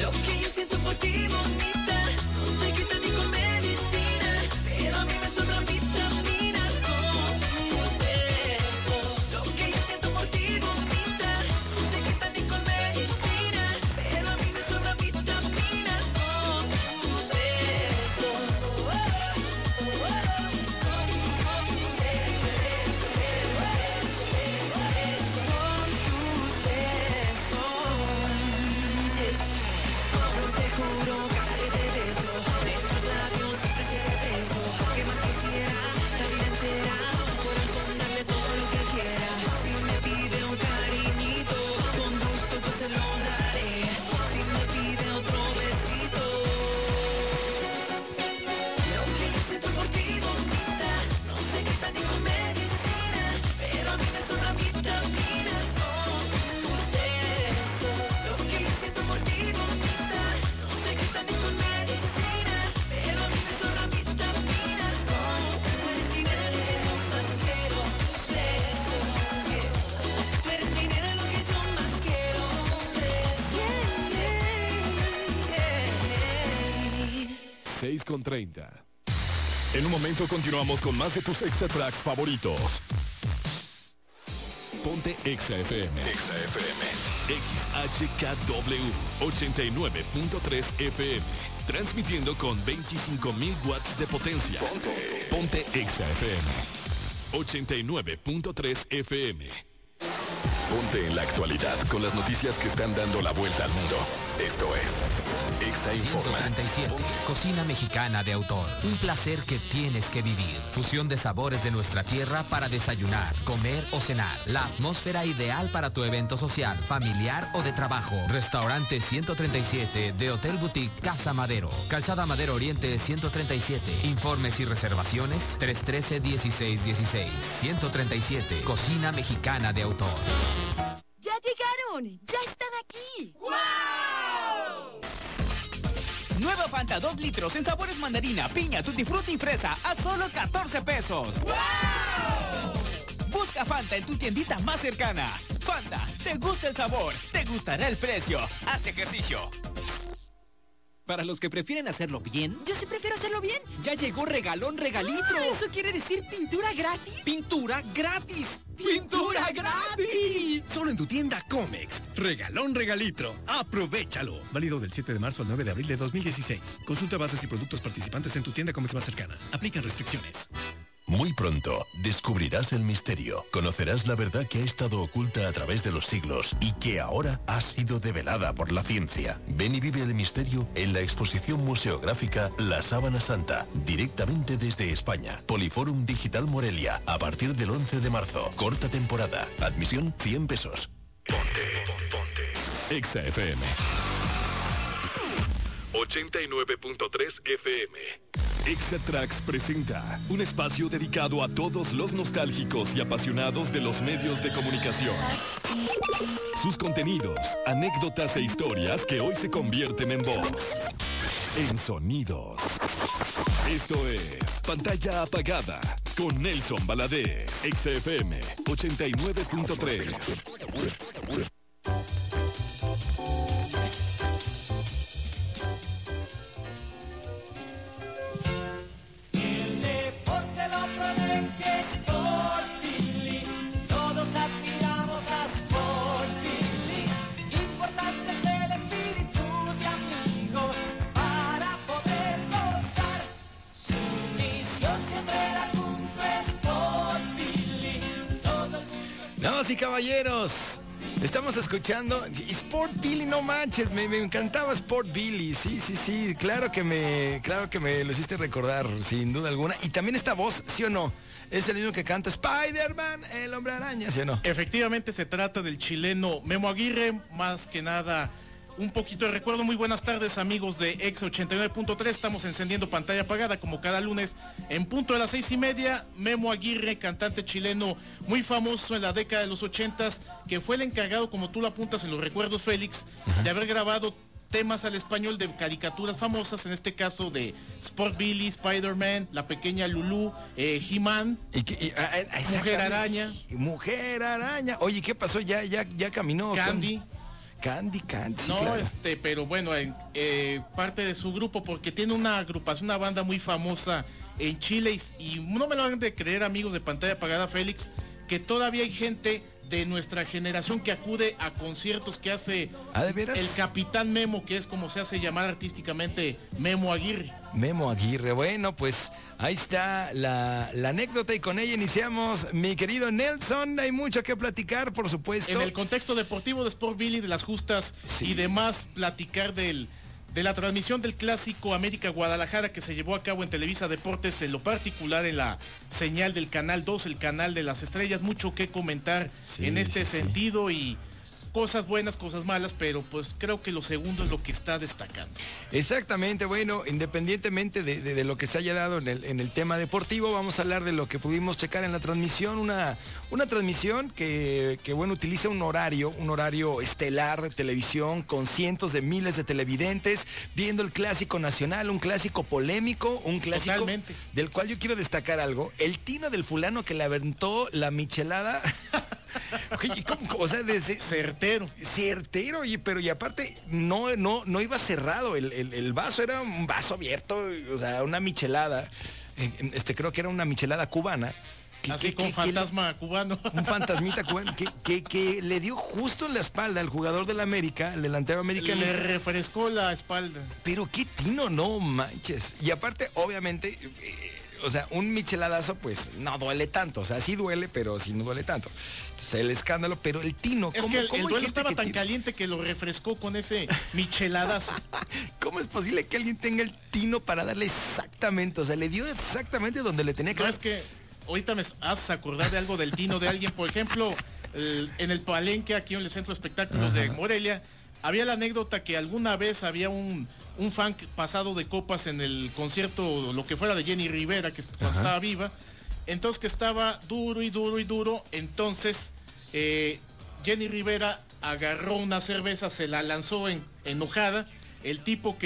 Lo que yo siento por ti, bonita, no se quita ni con medicina, pero a mí me sobran vitaminas con tus besos. Lo que yo siento por ti, bonita, no se quita ni con medicina, pero a mí me sobran vitaminas con tus besos. Yo te juro que te beso, de tus labios siempre seré preso. ¿Qué más quisiera? La vida entera, tu corazón darle todo lo que quiera. Si me pide un cariñito, con gusto yo se lo daré. Si me pide otro besito, lo que yo siento por ti, bonita, no se quita ni con medicina, pero a mí me sobran vitaminas con tus besos. Lo que yo siento por ti, bonita, no se quita ni con medicina, pero a mí me sobran vitaminas con tus besos. Tú eres mi nena, lo que yo más quiero, tus besos. 6:30. En un momento continuamos con más de tus Exa Tracks favoritos. Ponte Exa FM. Exa FM. XHKW 89.3 FM. Transmitiendo con 25.000 watts de potencia. Ponte Exa FM. 89.3 FM. Ponte en la actualidad con las noticias que están dando la vuelta al mundo. Esto es Exa Informa. 137. Cocina mexicana de autor. Un placer que tienes que vivir. Fusión de sabores de nuestra tierra para desayunar, comer o cenar. La atmósfera ideal para tu evento social, familiar o de trabajo. Restaurante 137 de Hotel Boutique Casa Madero. Calzada Madero Oriente 137. Informes y reservaciones 313-1616. 137. Cocina mexicana de autor. ¡Ya llegaron! ¡Ya están aquí! ¡Wow! Nueva Fanta 2 litros en sabores mandarina, piña, tutti frutti y fresa a solo 14 pesos. ¡Wow! Busca Fanta en tu tiendita más cercana. Fanta, ¿te gusta el sabor? ¿Te gustará el precio? Haz ejercicio. Para los que prefieren hacerlo bien, Yo sí prefiero hacerlo bien. ya llegó Regalón Regalitro. ¿Eso quiere decir pintura gratis? ¡Pintura gratis! ¡Pintura gratis! Solo en tu tienda Comex. Regalón Regalitro. Aprovechalo. Válido del 7 de marzo al 9 de abril de 2016. Consulta bases y productos participantes en tu tienda Comex más cercana. Aplican restricciones. Muy pronto descubrirás el misterio, conocerás la verdad que ha estado oculta a través de los siglos y que ahora ha sido develada por la ciencia. Ven y vive el misterio en la exposición museográfica La Sábana Santa, directamente desde España. Poliforum Digital Morelia, a partir del 11 de marzo. Corta temporada. Admisión 100 pesos. Ponte. Exa FM. 89.3 FM. Exa Tracks presenta un espacio dedicado a todos los nostálgicos y apasionados de los medios de comunicación. Sus contenidos, anécdotas e historias que hoy se convierten en voz, en sonidos. Esto es Pantalla Apagada con Nelson Valadez. Exa FM 89.3. Damas y caballeros, estamos escuchando Sport Billy, no manches, me encantaba Sport Billy, sí, claro que me lo hiciste recordar, sin duda alguna. Y también esta voz, ¿sí o no? Es el mismo que canta Spider-Man, el Hombre Araña, ¿sí o no? Efectivamente se trata del chileno Memo Aguirre, más que nada un poquito de recuerdo. Muy buenas tardes, amigos de Exa 89.3. Estamos encendiendo Pantalla Apagada como cada lunes en punto de las 6:30. Memo Aguirre, cantante chileno muy famoso en la década de los 80s, que fue el encargado, como tú lo apuntas en los recuerdos, Félix, de haber grabado temas al español de caricaturas famosas, en este caso de Sport Billy, Spider-Man, La Pequeña Lulú, He-Man, Mujer Araña. Mujer Araña. Oye, ¿qué pasó? Ya caminó. Candy. Candy, sí, no, claro. pero bueno, parte de su grupo, porque tiene una agrupación, una banda muy famosa en Chile y no me lo hagan de creer, amigos de Pantalla Apagada, Félix, que todavía hay gente de nuestra generación que acude a conciertos que hace ¿Ah, de veras? el Capitán Memo, que es como se hace llamar artísticamente Memo Aguirre. Memo Aguirre, bueno, pues ahí está la anécdota y con ella iniciamos. Mi querido Nelson, hay mucho que platicar, por supuesto. En el contexto deportivo de Sport Billy, de las justas y demás, platicar de la transmisión del clásico América Guadalajara que se llevó a cabo en Televisa Deportes, en lo particular en la señal del Canal 2, el canal de las estrellas. Mucho que comentar en este sentido y cosas buenas, cosas malas, pero pues creo que lo segundo es lo que está destacando. Exactamente, bueno, independientemente de lo que se haya dado en el tema deportivo, vamos a hablar de lo que pudimos checar en la transmisión, una transmisión que bueno, utiliza un horario estelar de televisión con cientos de miles de televidentes, viendo el clásico nacional, un clásico polémico, un clásico Totalmente. Del cual yo quiero destacar algo, el tino del fulano que le aventó la michelada. Oye, o sea, desde certero, oye, pero y aparte no iba cerrado el vaso, era un vaso abierto, o sea, una michelada, creo que era una michelada cubana. Así con fantasma cubano. Un fantasmita cubano que le dio justo en la espalda al jugador del América, el delantero americano. Le refrescó la espalda. Pero qué tino, no manches. Y aparte, obviamente, o sea, un micheladazo pues no duele tanto, o sea, sí duele, pero sí no duele tanto. Entonces, el escándalo, pero el tino, es que el duelo estaba tan caliente que lo refrescó con ese micheladazo. ¿Cómo es posible que alguien tenga el tino para darle exactamente, o sea, le dio exactamente donde le tenía que dar? No, es que ahorita me haces acordar de algo del tino de alguien, por ejemplo, en el Palenque, aquí en el Centro de Espectáculos de Morelia, había la anécdota que alguna vez había un fan pasado de copas en el concierto, lo que fuera de Jenny Rivera, que cuando estaba viva, entonces que estaba duro, entonces Jenny Rivera agarró una cerveza, se la lanzó enojada, el tipo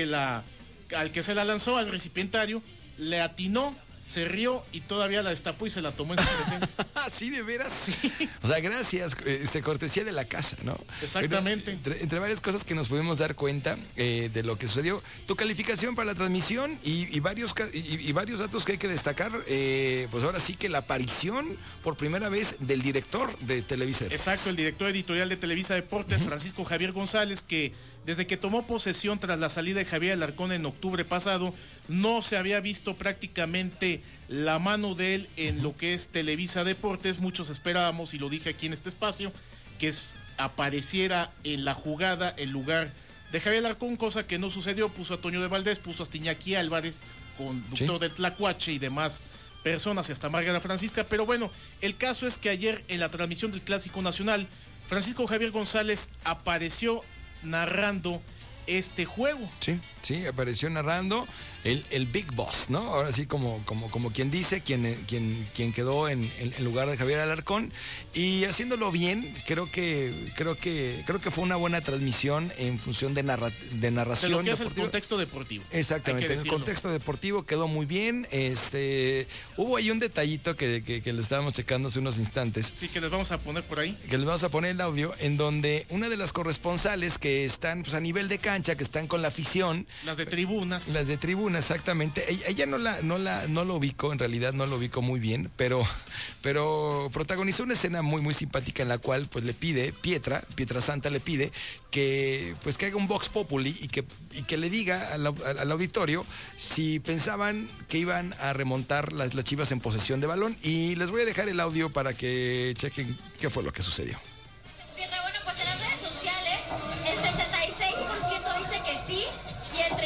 al que se la lanzó, al recipientario, le atinó, se rió y todavía la destapó y se la tomó en su presencia. ¿Sí, de veras? Sí. O sea, gracias, cortesía de la casa, ¿no? Exactamente. Entre varias cosas que nos pudimos dar cuenta de lo que sucedió, tu calificación para la transmisión y varios datos que hay que destacar, pues ahora sí que la aparición por primera vez del director de Televisa Deportes. Exacto, el director editorial de Televisa Deportes, Francisco Javier González, que desde que tomó posesión tras la salida de Javier Alarcón en octubre pasado, no se había visto prácticamente la mano de él en lo que es Televisa Deportes. Muchos esperábamos, y lo dije aquí en este espacio, que apareciera en la jugada en lugar de Javier Alarcón, cosa que no sucedió. Puso a Toño de Valdés, puso a Iñaki Álvarez, conductor de Tlacuache y demás personas, y hasta Márgara Francisca. Pero bueno, el caso es que ayer en la transmisión del Clásico Nacional, Francisco Javier González apareció narrando este juego. Sí, apareció narrando el Big Boss, ¿no? Ahora sí, como quien dice, quien quedó en lugar de Javier Alarcón, y haciéndolo bien. Creo que fue una buena transmisión en función de narración. De lo que es deportiva. el contexto deportivo. Exactamente, en el contexto deportivo quedó muy bien. Hubo ahí un detallito que lo estábamos checando hace unos instantes. Sí, que les vamos a poner por ahí. Que les vamos a poner el audio, en donde una de las corresponsales que están pues a nivel de cancha, que están con la afición. Las de tribunas. Las de tribunas, exactamente. Ella no lo ubico, en realidad no lo ubico muy bien, pero protagonizó una escena muy, muy simpática en la cual pues le pide, Pietra Santa le pide que haga un Vox Populi y que le diga al auditorio si pensaban que iban a remontar las Chivas en posesión de balón. Y les voy a dejar el audio para que chequen qué fue lo que sucedió. Bueno, pues en las redes sociales el 66% dice que sí y el 34%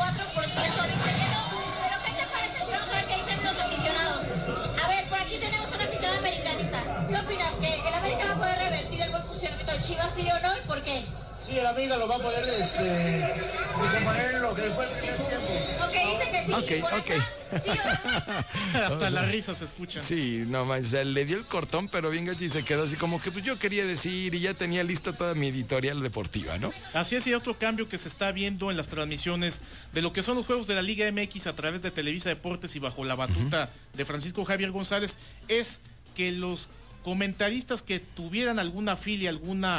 dice que no. Pero ¿qué te parece si vamos a ver qué dicen los aficionados? A ver, por aquí tenemos un aficionado americanista. ¿Qué opinas? ¿Que el América va a poder revertir el buen funcionamiento de Chivas, sí o no? ¿Y por qué? Sí, el América lo va a poder recomponer en lo que fue el tiempo. Ok, dice que sí. Ok. ¿Sí o no? Hasta las risas se escuchan. Sí, no más, o sea, le dio el cortón, pero bien gacho y se quedó así como que pues yo quería decir y ya tenía listo toda mi editorial deportiva, ¿no? Así es, y otro cambio que se está viendo en las transmisiones de lo que son los juegos de la Liga MX a través de Televisa Deportes y bajo la batuta de Francisco Javier González, es que los comentaristas que tuvieran alguna filia,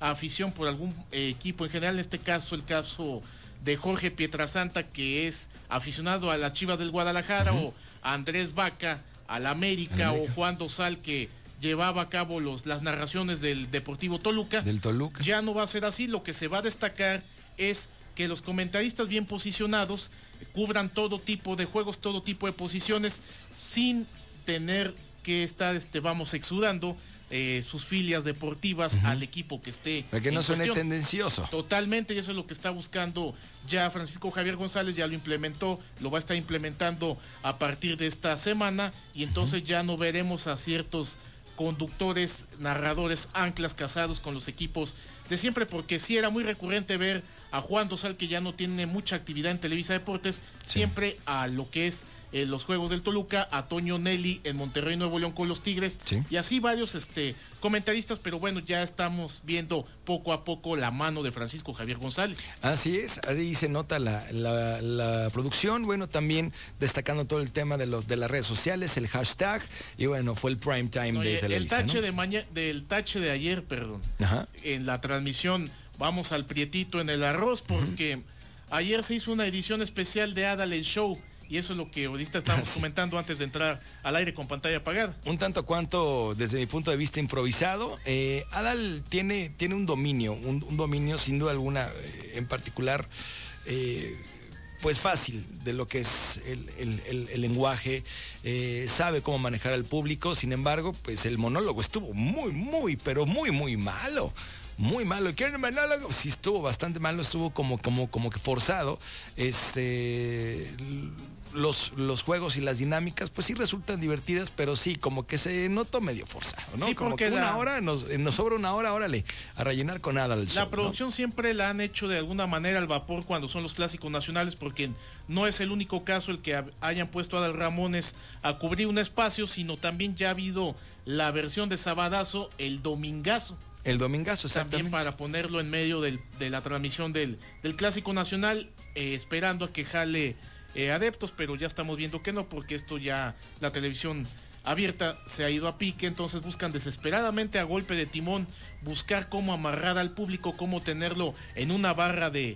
afición por algún equipo en general, en este caso el caso de Jorge Pietrasanta, que es aficionado a las Chivas del Guadalajara, o Andrés Vaca al América, o Juan Dosal, que llevaba a cabo las narraciones del Deportivo Toluca. Del Toluca. Ya no va a ser así. Lo que se va a destacar es que los comentaristas bien posicionados cubran todo tipo de juegos, todo tipo de posiciones, sin tener que estar, exudando sus filias deportivas al equipo que esté. Para que no suene cuestión. tendencioso. Totalmente, y eso es lo que está buscando ya Francisco Javier González, ya lo implementó, lo va a estar implementando a partir de esta semana, y entonces ya no veremos a ciertos conductores, narradores, anclas casados con los equipos de siempre, porque sí era muy recurrente ver a Juan Dosal, que ya no tiene mucha actividad en Televisa Deportes, siempre a lo que es los juegos del Toluca, a Toño Nelly en Monterrey, Nuevo León con los Tigres, y así varios comentaristas, pero bueno, ya estamos viendo poco a poco la mano de Francisco Javier González. Así es, ahí se nota la producción, bueno, también destacando todo el tema de las redes sociales, el hashtag, y bueno, fue el prime time de Televisa. El tache del tache de ayer, en la transmisión, vamos al prietito en el arroz, porque ayer se hizo una edición especial de Adal el Show, y eso es lo que ahorita estábamos comentando antes de entrar al aire con pantalla apagada. Un tanto cuanto, desde mi punto de vista, improvisado. Adal tiene un dominio sin duda alguna, en particular, pues fácil de lo que es el lenguaje, sabe cómo manejar al público. Sin embargo, pues el monólogo estuvo muy, pero muy malo. Muy malo. ¿Quieren monólogo? Sí, estuvo bastante malo, estuvo como que forzado. Los juegos y las dinámicas, pues sí resultan divertidas, pero sí, como que se notó medio forzado, ¿no? Sí, como que una hora, nos sobra una hora, órale, a rellenar con nada el show. La producción siempre la han hecho de alguna manera al vapor cuando son los clásicos nacionales, porque no es el único caso el que hayan puesto a Adal Ramones a cubrir un espacio, sino también ya ha habido la versión de Sabadazo, el Domingazo. El Domingazo, exactamente. También para ponerlo en medio de la transmisión del Clásico Nacional, esperando a que jale adeptos, pero ya estamos viendo que no, porque esto ya, la televisión abierta se ha ido a pique, entonces buscan desesperadamente a golpe de timón buscar cómo amarrar al público, cómo tenerlo en una barra de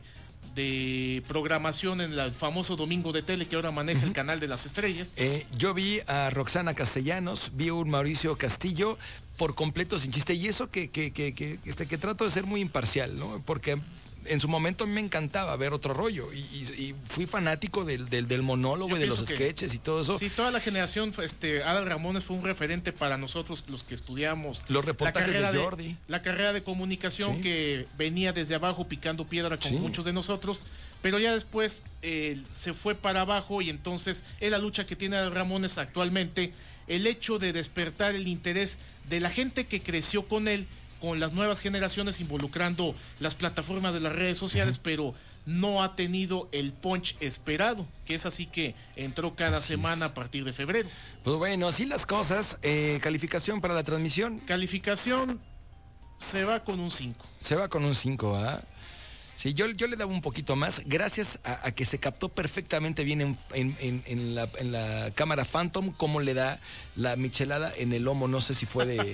programación en el famoso Domingo de Tele que ahora maneja el Canal de las Estrellas. Yo vi a Roxana Castellanos, vi a un Mauricio Castillo por completo sin chiste, y eso que trato de ser muy imparcial, ¿no? Porque en su momento a mí me encantaba ver otro rollo y fui fanático del monólogo y de los sketches y todo eso. Sí, toda la generación, Adal Ramones fue un referente para nosotros los que estudiamos los reportajes de Jordi. La carrera de comunicación, que venía desde abajo picando piedra con muchos de nosotros, pero ya después se fue para abajo, y entonces es la lucha que tiene Adal Ramones actualmente, el hecho de despertar el interés de la gente que creció con él, con las nuevas generaciones, involucrando las plataformas de las redes sociales, pero no ha tenido el punch esperado, que es así que entró cada semana a partir de febrero. Pues bueno, así las cosas. ¿Calificación para la transmisión? Calificación se va con un 5. Se va con un 5, ¿ah? Sí, yo le daba un poquito más, gracias a que se captó perfectamente bien en la cámara Phantom cómo le da la michelada en el lomo. No sé si fue de...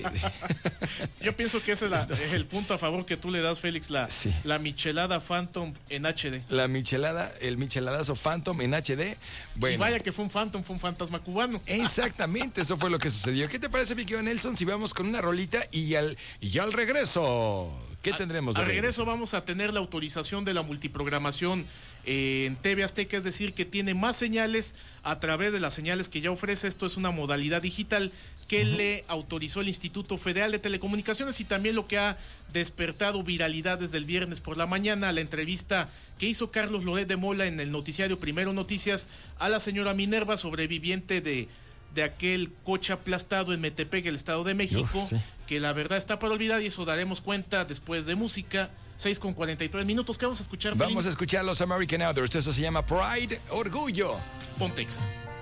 Yo pienso que ese es el punto a favor que tú le das, Félix, la michelada Phantom en HD. El micheladazo Phantom en HD. Bueno. Y vaya que fue un Phantom, fue un fantasma cubano. Exactamente, eso fue lo que sucedió. ¿Qué te parece, mi querido Nelson, si vamos con una rolita y al regreso? ¿Qué tendremos? Al regreso vamos a tener la autorización de la multiprogramación en TV Azteca, es decir, que tiene más señales a través de las señales que ya ofrece. Esto es una modalidad digital que le autorizó el Instituto Federal de Telecomunicaciones, y también lo que ha despertado viralidad desde el viernes por la mañana, la entrevista que hizo Carlos Loret de Mola en el noticiario Primero Noticias a la señora Minerva, sobreviviente de aquel coche aplastado en Metepec, el Estado de México, que la verdad está para olvidar, y eso daremos cuenta después de música. 6:43. ¿Qué vamos a escuchar, Félix? Vamos a escuchar los American Outdoors. Eso se llama Pride, Orgullo. Pontexa.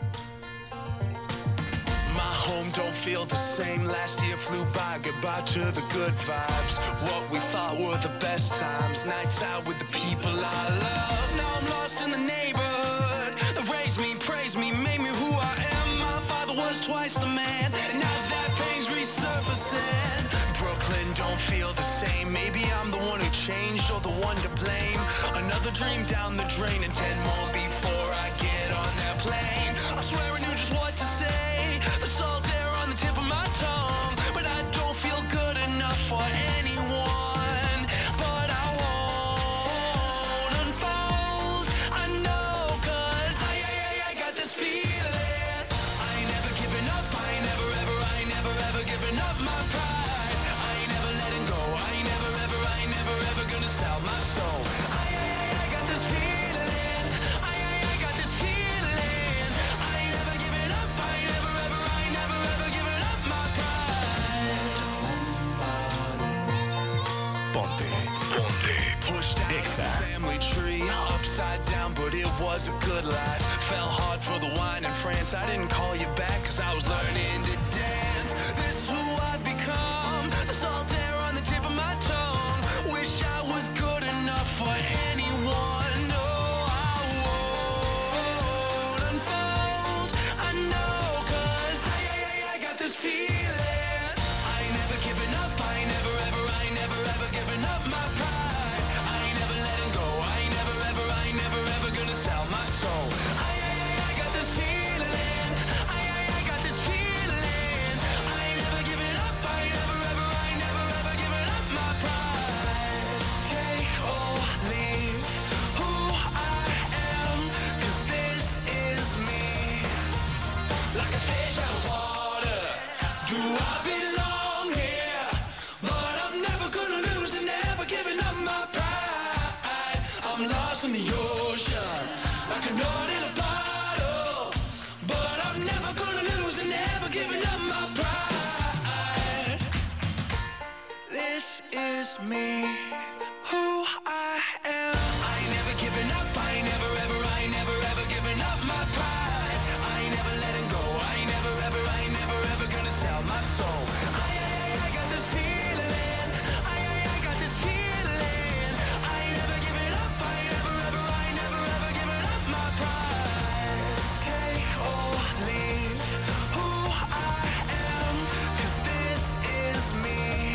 My home don't feel the same. Last year flew by, goodbye to the good vibes. What we thought were the best times. Nights out with the people I love. Now I'm lost in the neighborhood. They raised me, praised me, made me who I am. My father was twice the man, and now that pain's resurfacing. Brooklyn don't feel the same. Maybe I'm the one who changed or the one to blame. Another dream down the drain and 10 more before I get on that plane. I swear I knew just what to say. The salt air on the tip of my tongue, but I don't feel good enough for anyone. But I won't unfold. I know, 'cause I got this feeling. I ain't never giving up. I ain't never ever giving up my pride. I ain't never letting go. I ain't never ever gonna sell my soul. I got this feeling. I got this feeling. I ain't never giving up. I ain't never ever giving up my pride. Ponte. Pushed out of the family tree, upside down, but it was a good life. Fell hard for the wine in France. I didn't call you back 'cause I was learning to dance. This is who I've become. The salt air on the tip of my tongue. Wish I was good enough for anyone. No, I won't unfold. I know, 'cause I got this feeling. I ain't never giving up. I ain't never ever giving up my pride. I ain't never letting go. I ain't never ever gonna sell my soul. I got this feeling. I got this feeling. I ain't never giving up. I ain't never ever giving up my pride. Take or leave who I am, 'cause this is me. Like a fish out of water, do I belong here? But I'm never gonna lose and never giving up my pride. I'm lost in the ocean, like a nut in a bottle. But I'm never gonna lose and never giving up my pride. This is me, who I am. I ain't never giving up. I ain't never ever giving up my pride. I ain't never letting go. I ain't never ever gonna sell my soul. I got this feeling. I got this feeling. I ain't never giving up. I ain't never ever giving up my pride. Take or leave who I am, 'cause this is me.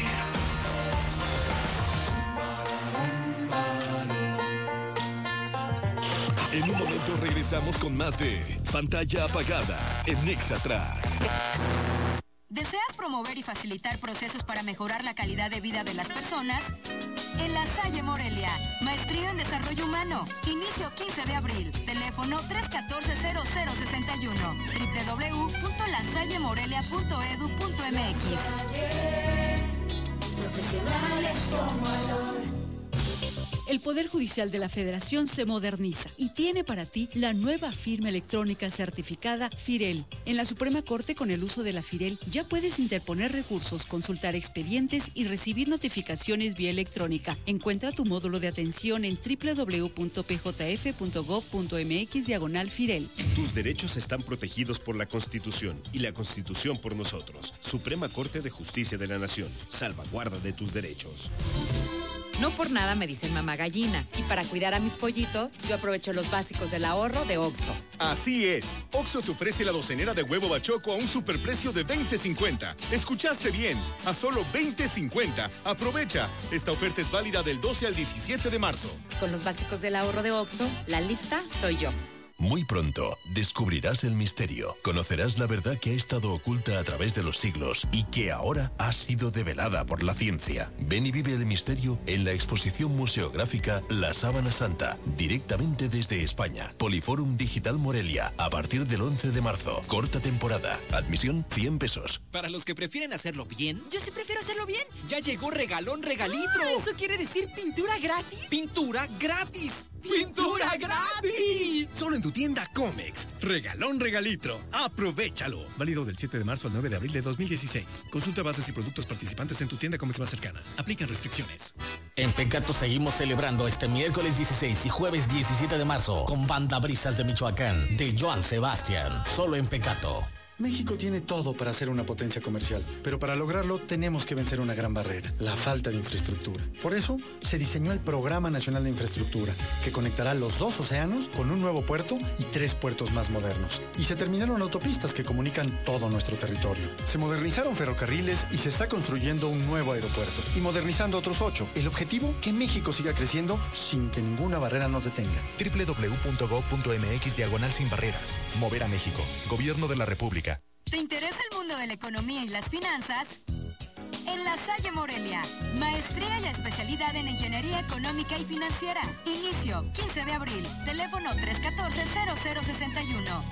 En un momento regresamos con más de Pantalla Apagada en Nexatrax. ¿Deseas promover y facilitar procesos para mejorar la calidad de vida de las personas? En La Salle Morelia, Maestría en Desarrollo Humano. Inicio 15 de abril. Teléfono 314-0061. www.lasallemorelia.edu.mx. Profesionales con valor. El Poder Judicial de la Federación se moderniza y tiene para ti la nueva firma electrónica certificada FIREL. En la Suprema Corte, con el uso de la FIREL, ya puedes interponer recursos, consultar expedientes y recibir notificaciones vía electrónica. Encuentra tu módulo de atención en www.pjf.gov.mx/FIREL. Tus derechos están protegidos por la Constitución y la Constitución por nosotros. Suprema Corte de Justicia de la Nación. Salvaguarda de tus derechos. No por nada me dicen mamá gallina. Y para cuidar a mis pollitos, yo aprovecho los básicos del ahorro de OXXO. Así es. OXXO te ofrece la docenera de huevo bachoco a un superprecio de $20.50. Escuchaste bien, a solo $20.50. Aprovecha. Esta oferta es válida del 12 al 17 de marzo. Con los básicos del ahorro de OXXO, la lista soy yo. Muy pronto descubrirás el misterio, conocerás la verdad que ha estado oculta a través de los siglos y que ahora ha sido develada por la ciencia. Ven y vive el misterio en la exposición museográfica La Sábana Santa, directamente desde España. Poliforum Digital Morelia, a partir del 11 de marzo. Corta temporada. Admisión $100. Para los que prefieren hacerlo bien, Yo sí prefiero hacerlo bien. ya llegó Regalón Regalitro. ¿Eso quiere decir pintura gratis? ¡Pintura gratis! ¡Pintura gratis! Solo en tu tienda Comex. Regalón Regalitro. Aprovéchalo. Válido del 7 de marzo al 9 de abril de 2016. Consulta bases y productos participantes en tu tienda Comex más cercana. Aplican restricciones. En Pecato seguimos celebrando este miércoles 16 y jueves 17 de marzo con Banda Brisas de Michoacán de Joan Sebastián. Solo en Pecato. México tiene todo para ser una potencia comercial, pero para lograrlo tenemos que vencer una gran barrera, la falta de infraestructura. Por eso, se diseñó el Programa Nacional de Infraestructura, que conectará los 2 océanos con un nuevo puerto y 3 puertos más modernos. Y se terminaron autopistas que comunican todo nuestro territorio. Se modernizaron ferrocarriles y se está construyendo un nuevo aeropuerto. Y modernizando otros 8. El objetivo, que México siga creciendo sin que ninguna barrera nos detenga. www.gov.mx/sin barreras. Mover a México. Gobierno de la República. ¿Te interesa el mundo de la economía y las finanzas? En La Salle Morelia, maestría y especialidad en Ingeniería Económica y Financiera. Inicio 15 de abril. Teléfono 314-0061.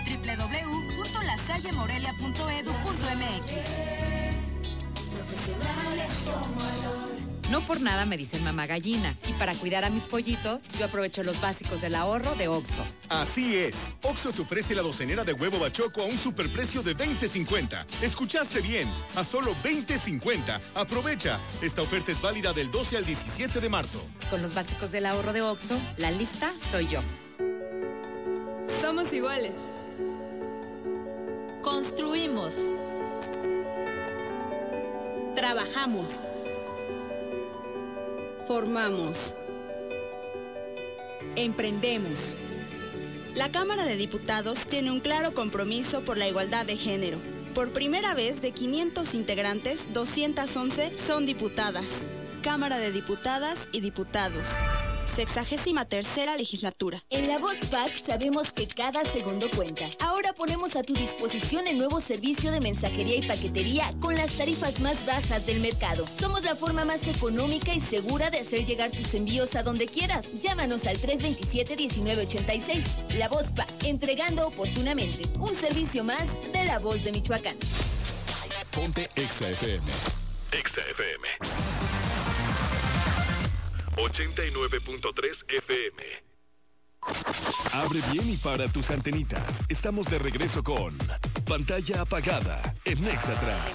www.lasallemorelia.edu.mx. Profesionales con valor. No por nada me dicen mamá gallina. Y para cuidar a mis pollitos, yo aprovecho los básicos del ahorro de Oxxo. Así es. Oxxo te ofrece la docenera de huevo bachoco a un superprecio de $20.50. Escuchaste bien, a solo $20.50. Aprovecha. Esta oferta es válida del 12 al 17 de marzo. Con los básicos del ahorro de Oxxo, la lista soy yo. Somos iguales. Construimos. Trabajamos. Formamos. Emprendemos. La Cámara de Diputados tiene un claro compromiso por la igualdad de género. Por primera vez, de 500 integrantes, 211 son diputadas. Cámara de Diputadas y Diputados. 63ª legislatura. En la Voz PAC sabemos que cada segundo cuenta. Ahora ponemos a tu disposición el nuevo servicio de mensajería y paquetería con las tarifas más bajas del mercado. Somos la forma más económica y segura de hacer llegar tus envíos a donde quieras. Llámanos al 327-1986. La Voz PAC, entregando oportunamente. Un servicio más de La Voz de Michoacán. Ponte Exa FM. Exa FM. 89.3 FM. Abre bien y para tus antenitas. Estamos de regreso con Pantalla Apagada en Exa Trax.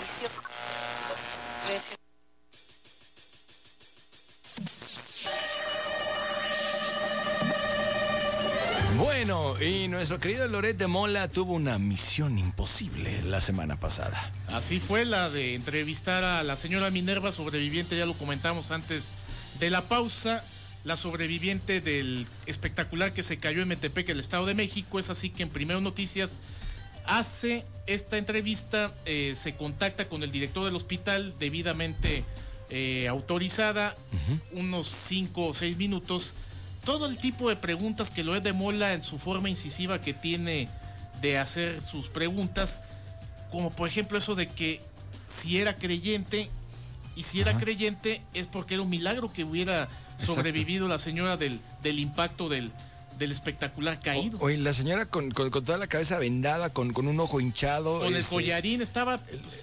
Bueno, y nuestro querido Loret de Mola tuvo una misión imposible la semana pasada. Así fue, la de entrevistar a la señora Minerva, sobreviviente, ya lo comentamos antes de la pausa, la sobreviviente del espectacular que se cayó en Metepec, el Estado de México. Es así que en Primero Noticias hace esta entrevista, se contacta con el director del hospital, debidamente autorizada, unos 5 o 6 minutos. Todo el tipo de preguntas que Loret de Mola, en su forma incisiva que tiene de hacer sus preguntas, como por ejemplo eso de que si era creyente, y si era creyente es porque era un milagro que hubiera sobrevivido la señora del impacto del espectacular caído. Oye, la señora con toda la cabeza vendada, con un ojo hinchado. Con el collarín, estaba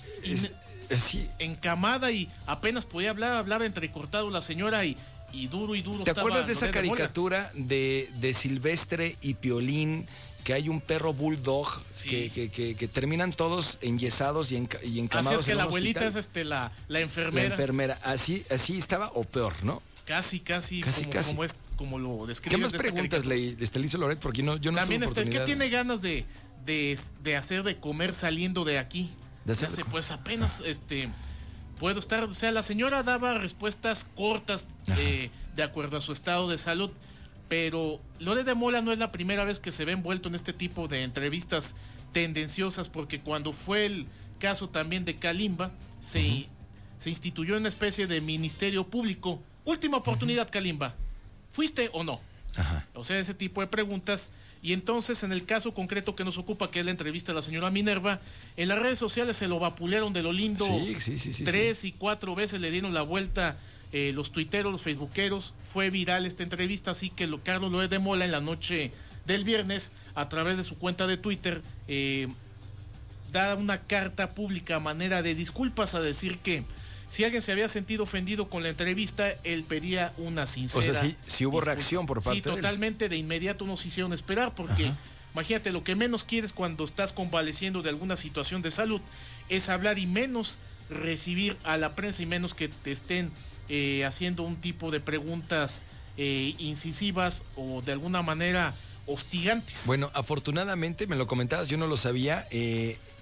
encamada y apenas podía hablar, hablaba entrecortado la señora y duro. ¿Te acuerdas de esa caricatura de Silvestre y Piolín? Que hay un perro bulldog que terminan todos enyesados y encamados. Así es que la abuelita es la enfermera. La enfermera, así estaba o peor, ¿no? Casi. Como lo describe. ¿Qué más preguntas le hizo Loret? Porque yo no también tuve oportunidad. ¿Qué tiene ganas de hacer de comer saliendo de aquí? Pues apenas puedo estar. O sea, la señora daba respuestas cortas de acuerdo a su estado de salud. Pero Loret de Mola no es la primera vez que se ve envuelto en este tipo de entrevistas tendenciosas, porque cuando fue el caso también de Kalimba, se instituyó una especie de ministerio público. Última oportunidad, Kalimba. ¿Fuiste o no? O sea, ese tipo de preguntas. Y entonces, en el caso concreto que nos ocupa, que es la entrevista a la señora Minerva, en las redes sociales se lo vapulearon de lo lindo. Sí. 3 y 4 veces le dieron la vuelta. Los tuiteros, los facebookeros, fue viral esta entrevista, así que Carlos Loret de Mola en la noche del viernes, a través de su cuenta de Twitter, da una carta pública a manera de disculpas, a decir que si alguien se había sentido ofendido con la entrevista, él pedía una sincera. O sea, sí hubo reacción por parte de él. Sí, totalmente, de inmediato nos hicieron esperar, porque imagínate, lo que menos quieres cuando estás convaleciendo de alguna situación de salud es hablar, y menos recibir a la prensa, y menos que te estén haciendo un tipo de preguntas incisivas o de alguna manera hostigantes. Bueno, afortunadamente, me lo comentabas, yo no lo sabía,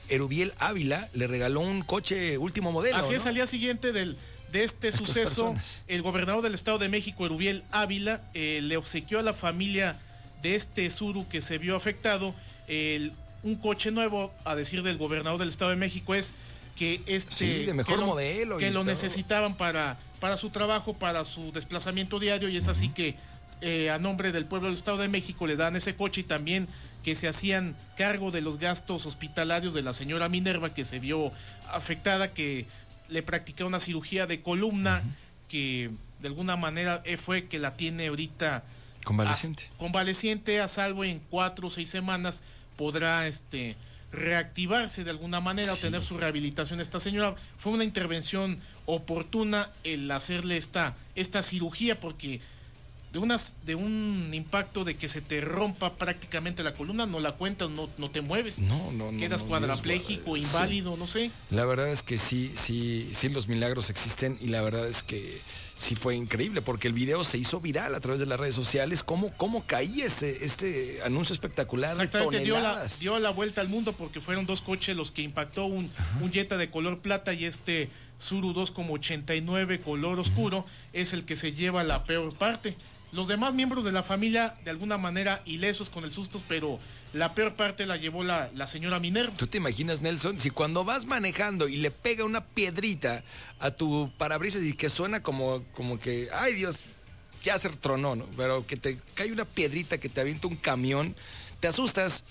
Erubiel Ávila le regaló un coche último modelo. Así ¿no? es, al día siguiente de este suceso, personas. el gobernador del Estado de México, Erubiel Ávila, le obsequió a la familia de este Tsuru que se vio afectado un coche nuevo. A decir del gobernador del Estado de México es que de mejor modelo que y lo todo. necesitaban para su trabajo, para su desplazamiento diario, y es así que a nombre del pueblo del Estado de México le dan ese coche, y también que se hacían cargo de los gastos hospitalarios de la señora Minerva, que se vio afectada, que le practicaron una cirugía de columna, que de alguna manera fue que la tiene ahorita convaleciente, a salvo. En 4 o 6 semanas podrá reactivarse de alguna manera, o tener su rehabilitación. Esta señora, fue una intervención oportuna el hacerle esta cirugía, porque de un impacto de que se te rompa prácticamente la columna, no la cuentas, no te mueves, quedas cuadrapléjico, inválido, no sé. La verdad es que sí, los milagros existen, y la verdad es que sí fue increíble, porque el video se hizo viral a través de las redes sociales. ¿Cómo caía este anuncio espectacular de toneladas? Dio la vuelta al mundo, porque fueron 2 coches los que impactó, un Jetta de color plata y este Tsuru 2,89 color oscuro, es el que se lleva la peor parte. Los demás miembros de la familia, de alguna manera, ilesos con el susto, pero la peor parte la llevó la señora Minerva. ¿Tú te imaginas, Nelson, si cuando vas manejando y le pega una piedrita a tu parabrisas y que suena como que, ay Dios, ya se tronó, ¿no? Pero que te cae una piedrita, que te avienta un camión, te asustas?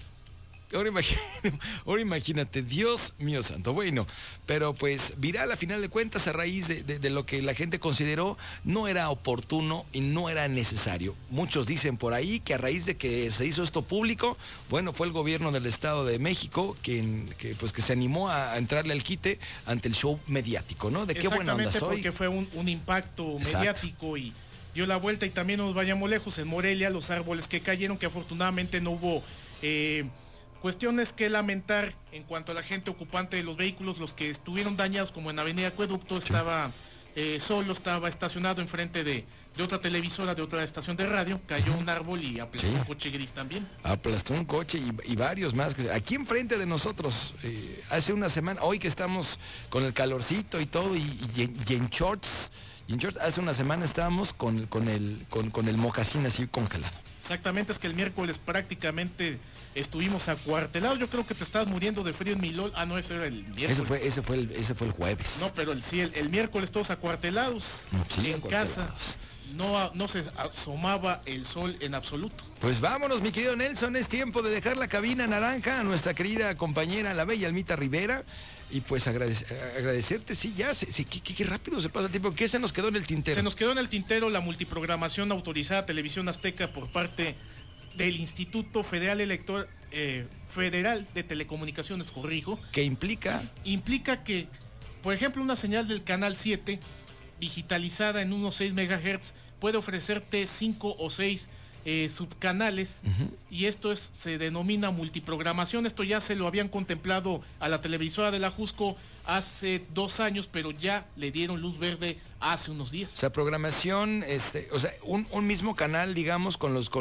Ahora imagínate, Dios mío santo. Bueno, pero pues viral a final de cuentas, a raíz de lo que la gente consideró no era oportuno y no era necesario. Muchos dicen por ahí que a raíz de que se hizo esto público, bueno, fue el gobierno del Estado de México que se animó a entrarle al quite ante el show mediático, ¿no? De qué buena onda soy. Porque fue un impacto mediático y dio la vuelta. Y también nos vayamos lejos, en Morelia, los árboles que cayeron, que afortunadamente no hubo cuestiones que lamentar en cuanto a la gente ocupante de los vehículos. Los que estuvieron dañados, como en Avenida Acueducto, estaba estaba estacionado enfrente de otra televisora, de otra estación de radio, cayó un árbol y aplastó un coche gris también. Aplastó un coche y varios más. Aquí enfrente de nosotros, hace una semana, hoy que estamos con el calorcito y todo, y en shorts, hace una semana estábamos con el mocasín así congelado. Exactamente, es que el miércoles prácticamente estuvimos acuartelados. Yo creo que te estabas muriendo de frío en Milol. Ah, no, ese era el miércoles. Ese fue el jueves. No, pero el miércoles todos acuartelados en casa. No se asomaba el sol en absoluto. Pues vámonos, mi querido Nelson, es tiempo de dejar la cabina naranja a nuestra querida compañera, la bella Almita Rivera, y pues agradecerte, qué rápido se pasa el tiempo. ¿Qué se nos quedó en el tintero? Se nos quedó en el tintero la multiprogramación autorizada a Televisión Azteca por parte del Instituto Federal Federal de Telecomunicaciones, corrijo. ¿Qué implica? Implica que, por ejemplo, una señal del Canal 7 digitalizada en unos 6 MHz puede ofrecerte 5 o 6 subcanales, y esto se denomina multiprogramación. Esto ya se lo habían contemplado a la televisora de la Jusco hace 2 años, pero ya le dieron luz verde hace unos días. O sea, programación, un mismo canal, digamos, con los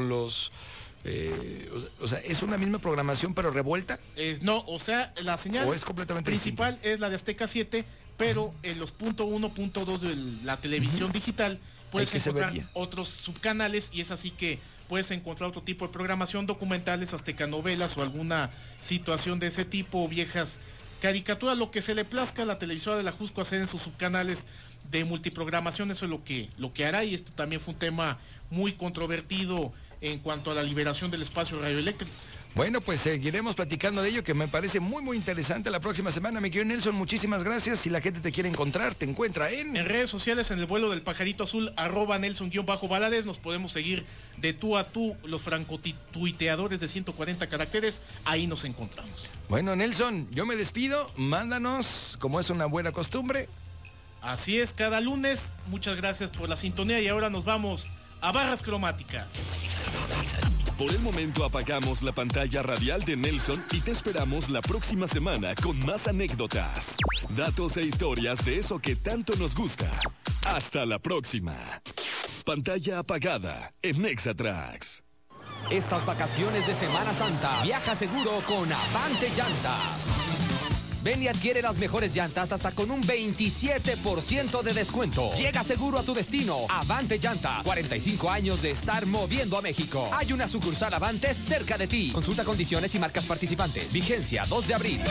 ¿es una misma programación pero revuelta? La señal ¿O es completamente principal distinta? Es la de Azteca 7, pero en los .1, .2 de la televisión digital puedes encontrar otros subcanales, y es así que puedes encontrar otro tipo de programación, documentales, aztecanovelas o alguna situación de ese tipo, viejas caricaturas, lo que se le plazca a la televisora de la Jusco hacer en sus subcanales de multiprogramación. Eso es lo que hará, y esto también fue un tema muy controvertido en cuanto a la liberación del espacio radioeléctrico. Bueno, pues seguiremos platicando de ello, que me parece muy, muy interesante la próxima semana. Mi querido Nelson, muchísimas gracias. Si la gente te quiere encontrar, te encuentra en redes sociales, en el vuelo del pajarito azul, @Nelson_Valadez. Nos podemos seguir de tú a tú, los francotuiteadores de 140 caracteres. Ahí nos encontramos. Bueno, Nelson, yo me despido. Mándanos, como es una buena costumbre. Así es, cada lunes. Muchas gracias por la sintonía, y ahora nos vamos a Barras Cromáticas. Por el momento apagamos la pantalla radial de Nelson y te esperamos la próxima semana con más anécdotas, datos e historias de eso que tanto nos gusta. Hasta la próxima. Pantalla apagada en Exatrax. Estas vacaciones de Semana Santa, viaja seguro con Avante Llantas. Ven y adquiere las mejores llantas hasta con un 27% de descuento. Llega seguro a tu destino. Avante Llantas. 45 años de estar moviendo a México. Hay una sucursal Avante cerca de ti. Consulta condiciones y marcas participantes. Vigencia 2 de abril.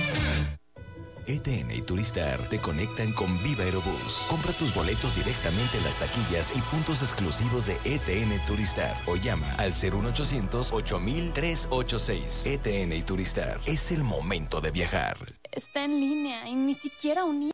ETN y Turistar te conectan con Viva Aerobús. Compra tus boletos directamente en las taquillas y puntos exclusivos de ETN Turistar o llama al 01800 8386. ETN y Turistar. Es el momento de viajar. Está en línea y ni siquiera unido.